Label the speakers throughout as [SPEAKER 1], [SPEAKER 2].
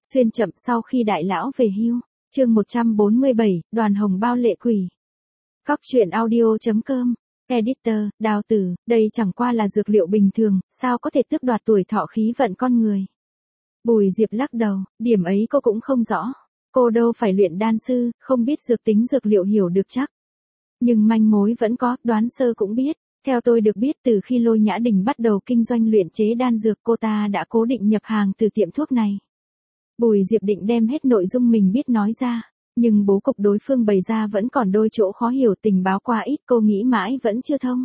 [SPEAKER 1] Xuyên chậm sau khi đại lão về hưu. Chương 147, Đoàn Hồng Bao lệ quỷ. Cóc truyện audio.com. Editor, Đào Tử, đây chẳng qua là dược liệu bình thường, sao có thể tước đoạt tuổi thọ khí vận con người. Bùi Diệp lắc đầu, điểm ấy cô cũng không rõ. Cô đâu phải luyện đan sư, không biết dược tính dược liệu hiểu được chắc. Nhưng manh mối vẫn có, đoán sơ cũng biết. Theo tôi được biết từ khi Lôi Nhã Đình bắt đầu kinh doanh luyện chế đan dược cô ta đã cố định nhập hàng từ tiệm thuốc này. Bùi Diệp định đem hết nội dung mình biết nói ra, nhưng bố cục đối phương bày ra vẫn còn đôi chỗ khó hiểu, tình báo qua ít cô nghĩ mãi vẫn chưa thông.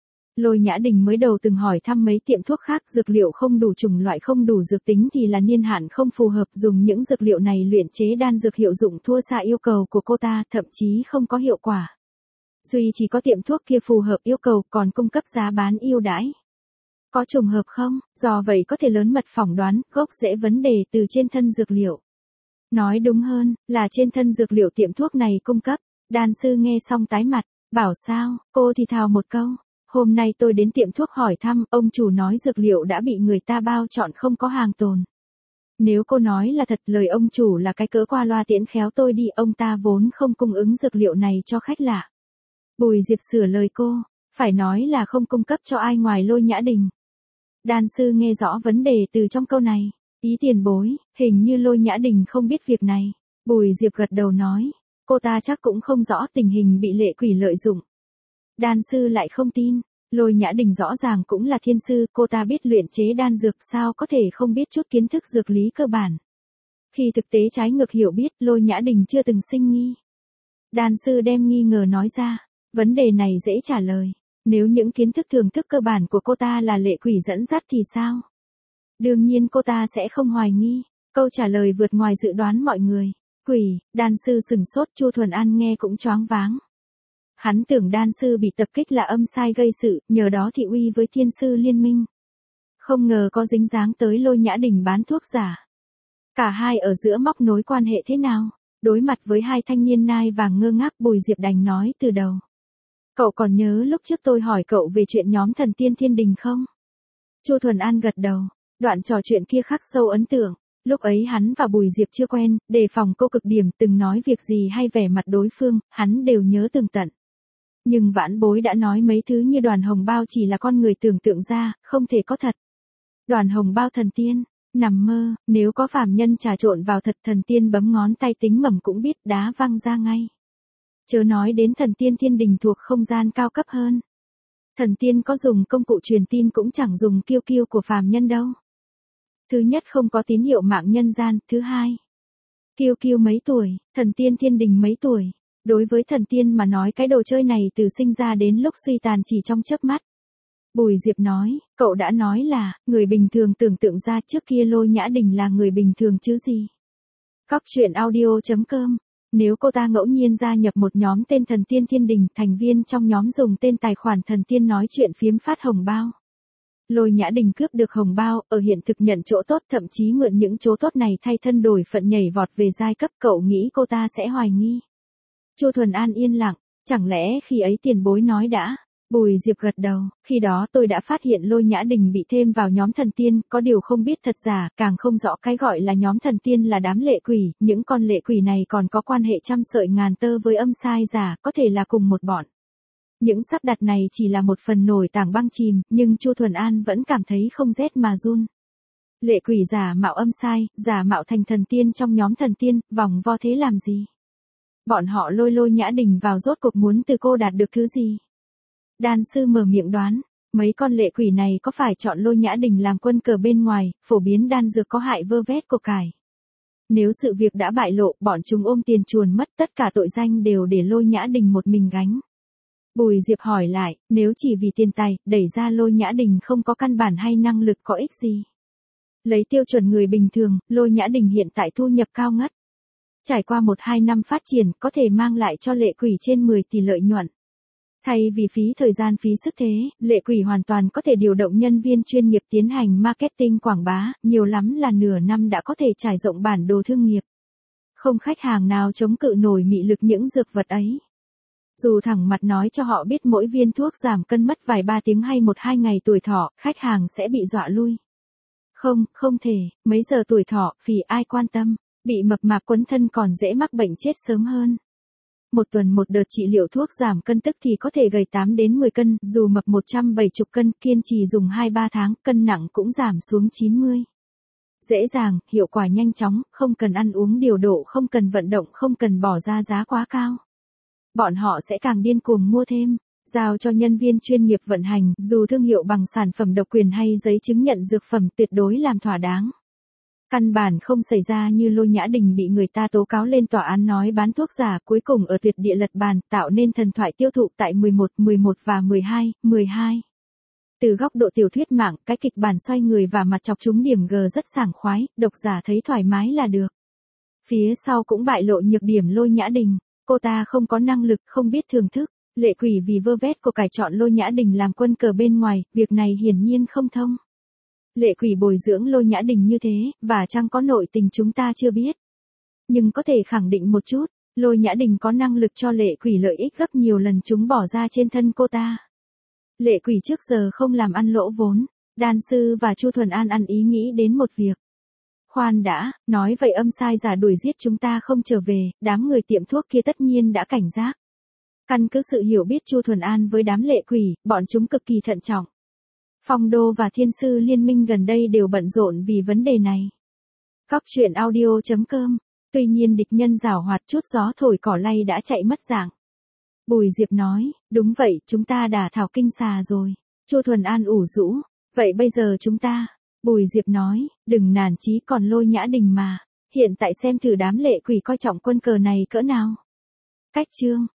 [SPEAKER 1] Lôi Nhã Đình mới đầu từng hỏi thăm mấy tiệm thuốc khác, dược liệu không đủ chủng loại không đủ dược tính thì là niên hạn không phù hợp, dùng những dược liệu này luyện chế đan dược hiệu dụng thua xa yêu cầu của cô ta, thậm chí không có hiệu quả. Duy chỉ có tiệm thuốc kia phù hợp yêu cầu còn cung cấp giá bán ưu đãi. Có trùng hợp không? Do vậy có thể lớn mật phỏng đoán gốc rễ vấn đề từ trên thân dược liệu. Nói đúng hơn, là trên thân dược liệu tiệm thuốc này cung cấp. Đan sư nghe xong tái mặt, bảo sao, cô thì thào một câu. Hôm nay tôi đến tiệm thuốc hỏi thăm, ông chủ nói dược liệu đã bị người ta bao chọn không có hàng tồn. Nếu cô nói là thật, lời ông chủ là cái cỡ qua loa tiễn khéo tôi đi, ông ta vốn không cung ứng dược liệu này cho khách lạ. Bùi Diệp sửa lời cô, phải nói là không cung cấp cho ai ngoài Lôi Nhã Đình. Đan sư nghe rõ vấn đề từ trong câu này, ý tiền bối, hình như Lôi Nhã Đình không biết việc này. Bùi Diệp gật đầu nói, cô ta chắc cũng không rõ tình hình bị lệ quỷ lợi dụng. Đan sư lại không tin, Lôi Nhã Đình rõ ràng cũng là thiên sư, cô ta biết luyện chế đan dược sao có thể không biết chút kiến thức dược lý cơ bản. Khi thực tế trái ngược hiểu biết, Lôi Nhã Đình chưa từng sinh nghi. Đan sư đem nghi ngờ nói ra, vấn đề này dễ trả lời. Nếu những kiến thức thưởng thức cơ bản của cô ta là lệ quỷ dẫn dắt thì sao? Đương nhiên cô ta sẽ không hoài nghi. Câu trả lời vượt ngoài dự đoán mọi người. Quỷ, đan sư sừng sốt, Chu Thuần An nghe cũng choáng váng. Hắn tưởng đan sư bị tập kích là âm sai gây sự, nhờ đó thị uy với thiên sư liên minh. Không ngờ có dính dáng tới Lôi Nhã Đình bán thuốc giả. Cả hai ở giữa móc nối quan hệ thế nào? Đối mặt với hai thanh niên nai vàng ngơ ngác, Bùi Diệp đành nói từ đầu. Cậu còn nhớ lúc trước tôi hỏi cậu về chuyện nhóm thần tiên thiên đình không? Chu Thuần An gật đầu, đoạn trò chuyện kia khắc sâu ấn tượng. Lúc ấy hắn và Bùi Diệp chưa quen, đề phòng cô cực điểm, từng nói việc gì hay vẻ mặt đối phương, hắn đều nhớ tường tận. Nhưng vãn bối đã nói mấy thứ như Đoàn Hồng Bao chỉ là con người tưởng tượng ra, không thể có thật. Đoàn Hồng Bao thần tiên, nằm mơ, nếu có phàm nhân trà trộn vào thật, thần tiên bấm ngón tay tính mầm cũng biết đá văng ra ngay. Chớ nói đến thần tiên thiên đình thuộc không gian cao cấp hơn. Thần tiên có dùng công cụ truyền tin cũng chẳng dùng kiêu kiêu của phàm nhân đâu. Thứ nhất không có tín hiệu mạng nhân gian, thứ hai. Kiêu kiêu mấy tuổi, thần tiên thiên đình mấy tuổi. Đối với thần tiên mà nói cái đồ chơi này từ sinh ra đến lúc suy tàn chỉ trong chớp mắt. Bùi Diệp nói, cậu đã nói là, người bình thường tưởng tượng ra, trước kia Lôi Nhã Đình là người bình thường chứ gì. Cóc truyện audio.com. Nếu cô ta ngẫu nhiên gia nhập một nhóm tên thần tiên thiên đình, thành viên trong nhóm dùng tên tài khoản thần tiên nói chuyện phiếm phát hồng bao. Lôi Nhã Đình cướp được hồng bao, ở hiện thực nhận chỗ tốt, thậm chí mượn những chỗ tốt này thay thân đổi phận nhảy vọt về giai cấp, cậu nghĩ cô ta sẽ hoài nghi. Chu Thuần An yên lặng, chẳng lẽ khi ấy tiền bối nói đã. Bùi Diệp gật đầu, khi đó tôi đã phát hiện Lôi Nhã Đình bị thêm vào nhóm thần tiên, có điều không biết thật giả, càng không rõ cái gọi là nhóm thần tiên là đám lệ quỷ, những con lệ quỷ này còn có quan hệ trăm sợi ngàn tơ với âm sai giả, có thể là cùng một bọn. Những sắp đặt này chỉ là một phần nổi tảng băng chìm, nhưng Chu Thuần An vẫn cảm thấy không rét mà run. Lệ quỷ giả mạo âm sai, giả mạo thành thần tiên trong nhóm thần tiên, vòng vo thế làm gì? Bọn họ lôi Lôi Nhã Đình vào rốt cuộc muốn từ cô đạt được thứ gì? Đan sư mở miệng đoán, mấy con lệ quỷ này có phải chọn Lôi Nhã Đình làm quân cờ bên ngoài, phổ biến đan dược có hại vơ vét của cải. Nếu sự việc đã bại lộ, bọn chúng ôm tiền chuồn mất, tất cả tội danh đều để Lôi Nhã Đình một mình gánh. Bùi Diệp hỏi lại, nếu chỉ vì tiền tài, đẩy ra Lôi Nhã Đình không có căn bản hay năng lực có ích gì? Lấy tiêu chuẩn người bình thường, Lôi Nhã Đình hiện tại thu nhập cao ngất. Trải qua 1-2 năm phát triển, có thể mang lại cho lệ quỷ trên 10 tỷ lợi nhuận. Thay vì phí thời gian phí sức thế, lệ quỷ hoàn toàn có thể điều động nhân viên chuyên nghiệp tiến hành marketing quảng bá, nhiều lắm là nửa năm đã có thể trải rộng bản đồ thương nghiệp. Không khách hàng nào chống cự nổi mị lực những dược vật ấy. Dù thẳng mặt nói cho họ biết mỗi viên thuốc giảm cân mất vài 3 tiếng hay 1-2 ngày tuổi thọ, khách hàng sẽ bị dọa lui. Không, không thể, mấy giờ tuổi thọ, phì ai quan tâm, bị mập mạp quấn thân còn dễ mắc bệnh chết sớm hơn. Một tuần một đợt trị liệu thuốc giảm cân tức thì có thể gầy 8 đến 10 cân, dù mập 170 cân, kiên trì dùng 2-3 tháng, cân nặng cũng giảm xuống 90. Dễ dàng, hiệu quả nhanh chóng, không cần ăn uống điều độ, không cần vận động, không cần bỏ ra giá quá cao. Bọn họ sẽ càng điên cuồng mua thêm, giao cho nhân viên chuyên nghiệp vận hành, dù thương hiệu bằng sản phẩm độc quyền hay giấy chứng nhận dược phẩm tuyệt đối làm thỏa đáng. Căn bản không xảy ra như Lôi Nhã Đình bị người ta tố cáo lên tòa án nói bán thuốc giả, cuối cùng ở tuyệt địa lật bàn, tạo nên thần thoại tiêu thụ tại 11 và 12. Từ góc độ tiểu thuyết mạng, cái kịch bản xoay người và mặt chọc trúng điểm G rất sảng khoái, độc giả thấy thoải mái là được. Phía sau cũng bại lộ nhược điểm Lôi Nhã Đình, cô ta không có năng lực, không biết thưởng thức. Lệ Quỷ vì vơ vét của cải chọn Lôi Nhã Đình làm quân cờ bên ngoài, việc này hiển nhiên không thông. Lệ Quỷ bồi dưỡng Lôi Nhã Đình như thế, và chăng có nội tình chúng ta chưa biết. Nhưng có thể khẳng định một chút, Lôi Nhã Đình có năng lực cho Lệ Quỷ lợi ích gấp nhiều lần chúng bỏ ra trên thân cô ta. Lệ Quỷ trước giờ không làm ăn lỗ vốn, Đan Sư và Chu Thuần An ăn ý nghĩ đến một việc. Khoan đã, nói vậy âm sai giả đuổi giết chúng ta không trở về, đám người tiệm thuốc kia tất nhiên đã cảnh giác. Căn cứ sự hiểu biết Chu Thuần An với đám Lệ Quỷ, bọn chúng cực kỳ thận trọng. Phong Đô và Thiên Sư Liên minh gần đây đều bận rộn vì vấn đề này. Góc truyện audio.com. Tuy nhiên địch nhân giảo hoạt chút gió thổi cỏ lay đã chạy mất dạng. Bùi Diệp nói, đúng vậy, chúng ta đã thảo kinh xà rồi. Chu Thuần An ủ rũ, vậy bây giờ chúng ta. Bùi Diệp nói, đừng nản chí còn Lôi Nhã Đình mà. Hiện tại xem thử đám Lệ Quỷ coi trọng quân cờ này cỡ nào. Cách chương.